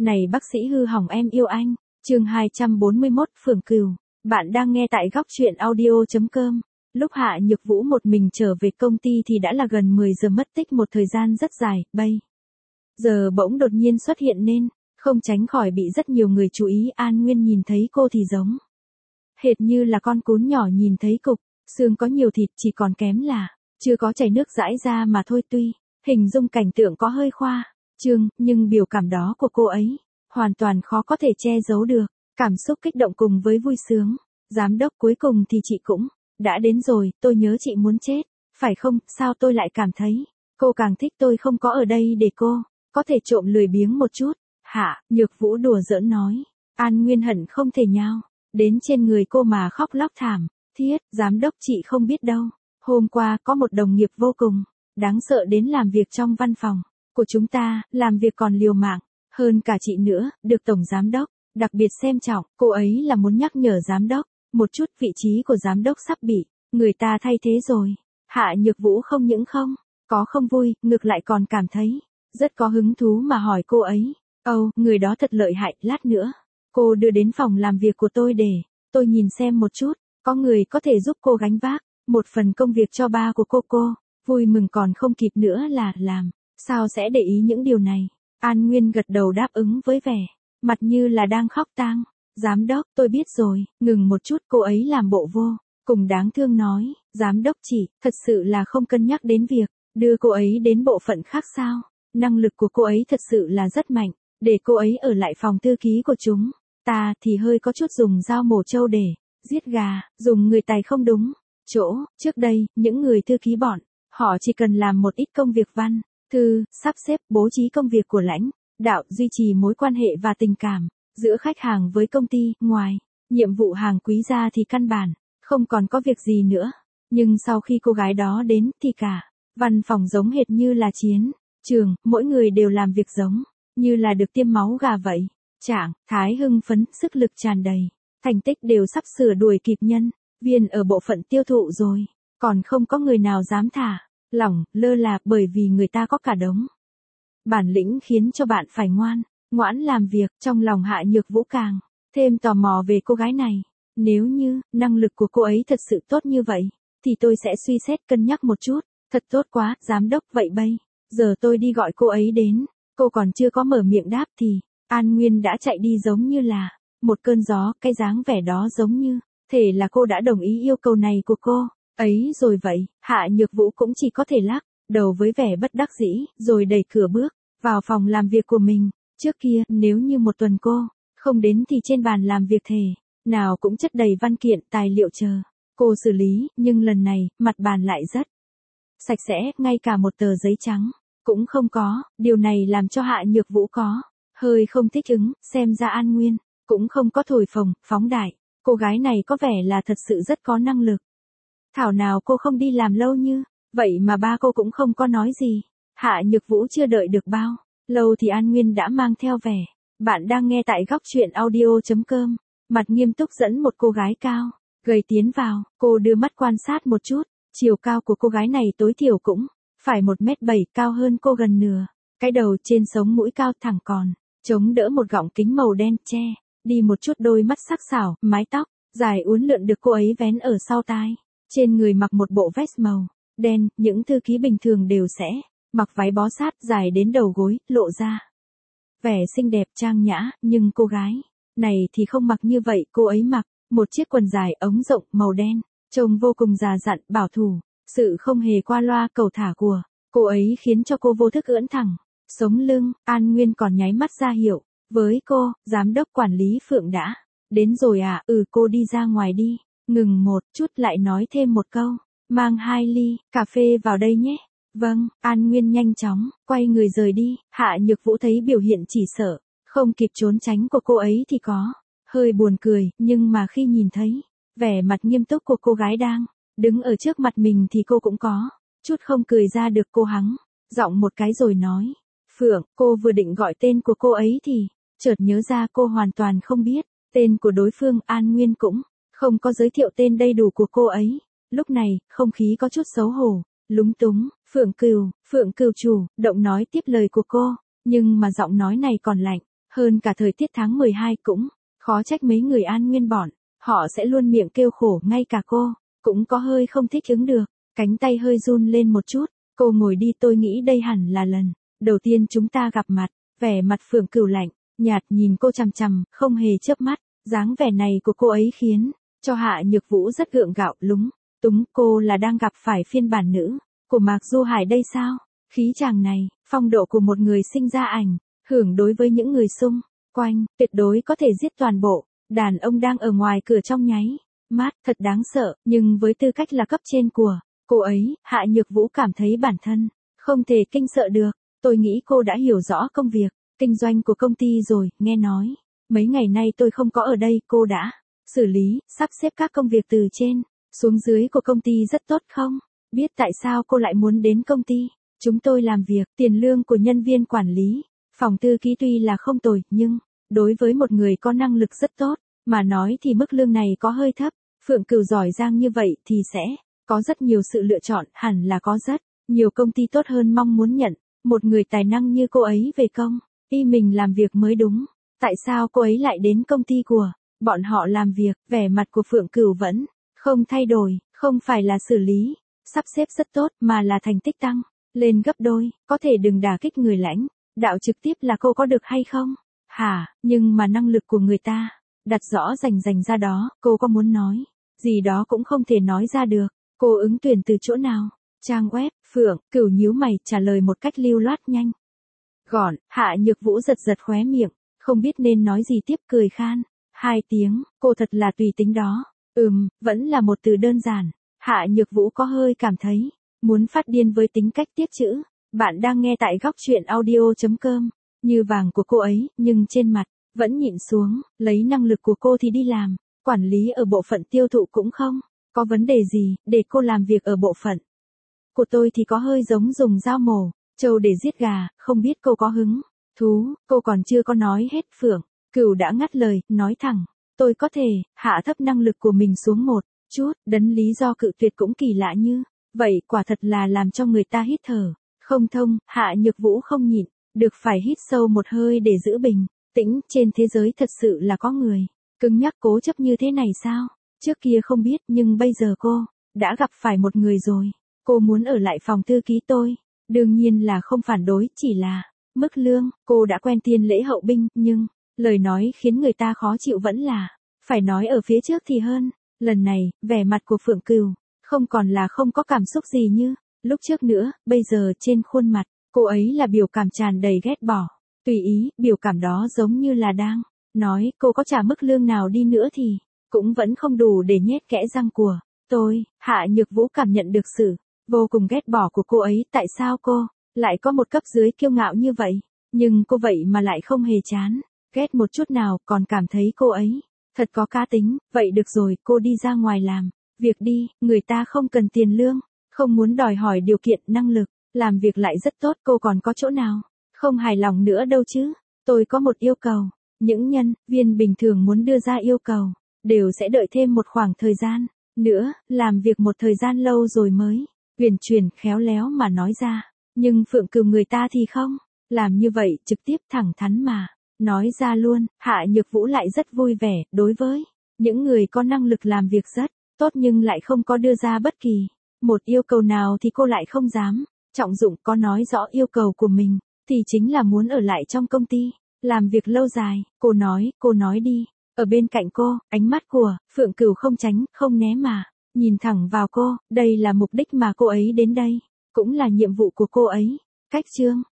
Này bác sĩ hư hỏng em yêu anh. Chương 241 Phượng Cừu. Bạn đang nghe tại góc truyện audio.com. Lúc Hạ Nhược Vũ một mình trở về công ty thì đã là gần 10 giờ, mất tích một thời gian rất dài. Bây giờ bỗng đột nhiên xuất hiện nên không tránh khỏi bị rất nhiều người chú ý. An Nguyên nhìn thấy cô thì giống hệt như là con cún nhỏ nhìn thấy cục xương có nhiều thịt, chỉ còn kém là chưa có chảy nước dãi ra mà thôi. Tuy hình dung cảnh tượng có hơi khoa trương, nhưng biểu cảm đó của cô ấy hoàn toàn khó có thể che giấu được. Cảm xúc kích động cùng với vui sướng. Giám đốc, cuối cùng thì chị cũng đã đến rồi. Tôi nhớ chị muốn chết, phải không? Sao tôi lại cảm thấy cô càng thích tôi không có ở đây để cô có thể trộm lười biếng một chút? Hạ Nhược Vũ đùa giỡn nói. An Nguyên hận không thể nhào đến trên người cô mà khóc lóc thảm thiết. Giám đốc, chị không biết đâu. Hôm qua có một đồng nghiệp vô cùng đáng sợ đến làm việc trong văn phòng của chúng ta, làm việc còn liều mạng hơn cả chị nữa, được tổng giám đốc đặc biệt xem trọng. Cô ấy là muốn nhắc nhở giám đốc một chút, vị trí của giám đốc sắp bị người ta thay thế rồi. Hạ Nhược Vũ không những không có không vui, ngược lại còn cảm thấy rất có hứng thú mà hỏi cô ấy. Người đó thật lợi hại, lát nữa cô đưa đến phòng làm việc của tôi để tôi nhìn xem một chút, có người có thể giúp cô gánh vác một phần công việc cho ba của cô. Vui mừng còn không kịp nữa là làm sao sẽ để ý những điều này. An Nguyên gật đầu đáp ứng với vẻ mặt như là đang khóc tang. Giám đốc, tôi biết rồi. Ngừng một chút, cô ấy làm bộ vô cùng đáng thương nói. Giám đốc, chỉ thật sự là không cân nhắc đến việc đưa cô ấy đến bộ phận khác sao? Năng lực của cô ấy thật sự là rất mạnh. Để cô ấy ở lại phòng thư ký của chúng ta thì hơi có chút dùng dao mổ trâu để giết gà, dùng người tài không đúng chỗ. Trước đây, những người thư ký bọn họ chỉ cần làm một ít công việc văn thư, sắp xếp, bố trí công việc của lãnh đạo, duy trì mối quan hệ và tình cảm giữa khách hàng với công ty. Ngoài nhiệm vụ hàng quý ra thì căn bản không còn có việc gì nữa. Nhưng sau khi cô gái đó đến thì cả văn phòng giống hệt như là chiến trường, mỗi người đều làm việc giống như là được tiêm máu gà vậy. Trạng thái hưng phấn, sức lực tràn đầy, thành tích đều sắp sửa đuổi kịp nhân viên ở bộ phận tiêu thụ rồi. Còn không có người nào dám thả lỏng lơ là, bởi vì người ta có cả đống bản lĩnh khiến cho bạn phải ngoan ngoãn làm việc. Trong lòng Hạ Nhược Vũ càng thêm tò mò về cô gái này. Nếu như năng lực của cô ấy thật sự tốt như vậy thì tôi sẽ suy xét cân nhắc một chút. Thật tốt quá, giám đốc, vậy bây giờ tôi đi gọi cô ấy đến. Cô còn chưa có mở miệng đáp thì An Nguyên đã chạy đi giống như là một cơn gió. Cái dáng vẻ đó giống như thể là cô đã đồng ý yêu cầu này của cô ấy rồi vậy. Hạ Nhược Vũ cũng chỉ có thể lắc đầu với vẻ bất đắc dĩ, rồi đẩy cửa bước vào phòng làm việc của mình. Trước kia, nếu như một tuần cô không đến thì trên bàn làm việc thể nào cũng chất đầy văn kiện, tài liệu chờ cô xử lý, nhưng lần này, mặt bàn lại rất sạch sẽ, ngay cả một tờ giấy trắng cũng không có. Điều này làm cho Hạ Nhược Vũ có hơi không thích ứng. Xem ra An Nguyên cũng không có thổi phồng, phóng đại. Cô gái này có vẻ là thật sự rất có năng lực. Thảo nào cô không đi làm lâu như vậy mà ba cô cũng không có nói gì. Hạ Nhược Vũ chưa đợi được bao lâu thì An Nguyên đã mang theo vẻ. Bạn đang nghe tại góc truyện audio.com. Mặt nghiêm túc dẫn một cô gái cao gầy tiến vào. Cô đưa mắt quan sát một chút. Chiều cao của cô gái này tối thiểu cũng phải 1m7, cao hơn cô gần nửa. Cái đầu, trên sống mũi cao thẳng, còn chống đỡ một gọng kính màu đen che đi một chút đôi mắt sắc sảo. Mái tóc dài uốn lượn được cô ấy vén ở sau tai. Trên người mặc một bộ vest màu đen. Những thư ký bình thường đều sẽ mặc váy bó sát dài đến đầu gối, lộ ra vẻ xinh đẹp trang nhã, nhưng cô gái này thì không mặc như vậy. Cô ấy mặc một chiếc quần dài ống rộng màu đen, trông vô cùng già dặn, bảo thủ. Sự không hề qua loa cầu thả của cô ấy khiến cho cô vô thức ưỡn thẳng sống lưng. An Nguyên còn nháy mắt ra hiệu với cô. Giám đốc, quản lý Phượng đã đến rồi à? Cô đi ra ngoài đi. Ngừng một chút lại nói thêm một câu. Mang 2 ly cà phê vào đây nhé. Vâng. An Nguyên nhanh chóng quay người rời đi. Hạ Nhược Vũ thấy biểu hiện chỉ sợ không kịp trốn tránh của cô ấy thì có hơi buồn cười, nhưng mà khi nhìn thấy vẻ mặt nghiêm túc của cô gái đang đứng ở trước mặt mình thì cô cũng có chút không cười ra được. Cô hắng giọng một cái rồi nói. Phượng. Cô vừa định gọi tên của cô ấy thì chợt nhớ ra cô hoàn toàn không biết tên của đối phương. An Nguyên cũng không có giới thiệu tên đầy đủ của cô ấy. Lúc này, không khí có chút xấu hổ, lúng túng. Phượng Cừu chủ động nói tiếp lời của cô, nhưng mà giọng nói này còn lạnh Hơn cả thời tiết tháng 12 cũng, khó trách mấy người An Nguyên bọn, họ sẽ luôn miệng kêu khổ, ngay cả cô, cũng có hơi không thích ứng được, cánh tay hơi run lên một chút, cô ngồi đi, tôi nghĩ đây hẳn là lần đầu tiên chúng ta gặp mặt, vẻ mặt Phượng Cửu lạnh, nhạt nhìn cô chằm chằm, không hề chớp mắt, dáng vẻ này của cô ấy khiến cho Hạ Nhược Vũ rất gượng gạo, lúng túng, cô là đang gặp phải phiên bản nữ của Mạc Du Hải đây sao? Khí chàng này, phong độ của một người sinh ra ảnh hưởng đối với những người xung quanh, tuyệt đối có thể giết toàn bộ đàn ông đang ở ngoài cửa trong nháy mắt, thật đáng sợ, nhưng với tư cách là cấp trên của cô ấy, Hạ Nhược Vũ cảm thấy bản thân không thể kinh sợ được. Tôi nghĩ cô đã hiểu rõ công việc kinh doanh của công ty rồi, nghe nói mấy ngày nay tôi không có ở đây, cô đã xử lý, sắp xếp các công việc từ trên xuống dưới của công ty rất tốt không? Biết tại sao cô lại muốn đến công ty? Chúng tôi làm việc, tiền lương của nhân viên quản lý, phòng thư ký tuy là không tồi, nhưng đối với một người có năng lực rất tốt, mà nói thì mức lương này có hơi thấp. Phượng Cửu giỏi giang như vậy thì sẽ có rất nhiều sự lựa chọn, hẳn là có rất nhiều công ty tốt hơn mong muốn nhận một người tài năng như cô ấy về công ty mình làm việc mới đúng. Tại sao cô ấy lại đến công ty của bọn họ làm việc? Vẻ mặt của Phượng Cửu vẫn không thay đổi, không phải là xử lý, sắp xếp rất tốt, mà là thành tích tăng lên gấp đôi, có thể đừng đả kích người lãnh đạo trực tiếp là cô có được hay không? Hả, nhưng mà năng lực của người ta đặt rõ rành ra đó, cô có muốn nói gì đó cũng không thể nói ra được. Cô ứng tuyển từ chỗ nào? Trang web. Phượng Cửu nhíu mày trả lời một cách lưu loát nhanh gọn. Hạ Nhược Vũ giật giật khóe miệng, không biết nên nói gì tiếp, cười khan 2 tiếng, cô thật là tùy tính đó. Vẫn là một từ đơn giản. Hạ Nhược Vũ có hơi cảm thấy muốn phát điên với tính cách tiếc chữ. Bạn đang nghe tại góc truyện audio.com. Như vàng của cô ấy, nhưng trên mặt vẫn nhịn xuống, lấy năng lực của cô thì đi làm quản lý ở bộ phận tiêu thụ cũng không có vấn đề gì, để cô làm việc ở bộ phận của tôi thì có hơi giống dùng dao mổ trâu để giết gà, không biết cô có hứng thú. Cô còn chưa có nói hết, Phượng Cửu đã ngắt lời, nói thẳng, tôi có thể hạ thấp năng lực của mình xuống một chút. Đấn lý do cự tuyệt cũng kỳ lạ như vậy, quả thật là làm cho người ta hít thở không thông. Hạ Nhược Vũ không nhịn được phải hít sâu một hơi để giữ bình tĩnh. Trên thế giới thật sự là có người cứng nhắc cố chấp như thế này sao? Trước kia không biết, nhưng bây giờ cô đã gặp phải một người rồi. Cô muốn ở lại phòng thư ký tôi, đương nhiên là không phản đối, chỉ là mức lương, cô đã quen tiên lễ hậu binh, nhưng lời nói khiến người ta khó chịu vẫn là phải nói ở phía trước thì hơn. Lần này, vẻ mặt của Phượng Cửu không còn là không có cảm xúc gì như lúc trước nữa, bây giờ trên khuôn mặt cô ấy là biểu cảm tràn đầy ghét bỏ, tùy ý. Biểu cảm đó giống như là đang nói, cô có trả mức lương nào đi nữa thì cũng vẫn không đủ để nhét kẽ răng của tôi. Hạ Nhược Vũ cảm nhận được sự vô cùng ghét bỏ của cô ấy. Tại sao cô lại có một cấp dưới kiêu ngạo như vậy? Nhưng cô vậy mà lại không hề chán ghét một chút nào, còn cảm thấy cô ấy thật có cá tính. Vậy được rồi, cô đi ra ngoài làm việc đi, người ta không cần tiền lương, không muốn đòi hỏi điều kiện, năng lực làm việc lại rất tốt. Cô còn có chỗ nào không hài lòng nữa đâu chứ? Tôi có một yêu cầu. Những nhân viên bình thường muốn đưa ra yêu cầu đều sẽ đợi thêm một khoảng thời gian nữa, làm việc một thời gian lâu rồi mới uyển chuyển khéo léo mà nói ra. Nhưng Phượng Cửu người ta thì không làm như vậy, trực tiếp thẳng thắn mà nói ra luôn. Hạ Nhược Vũ lại rất vui vẻ đối với những người có năng lực làm việc rất tốt nhưng lại không có đưa ra bất kỳ một yêu cầu nào thì cô lại không dám trọng dụng. Có nói rõ yêu cầu của mình thì chính là muốn ở lại trong công ty làm việc lâu dài. Cô nói đi. Ở bên cạnh cô, ánh mắt của Phượng Cửu không tránh, không né mà nhìn thẳng vào cô. Đây là mục đích mà cô ấy đến đây, cũng là nhiệm vụ của cô ấy. Cách chương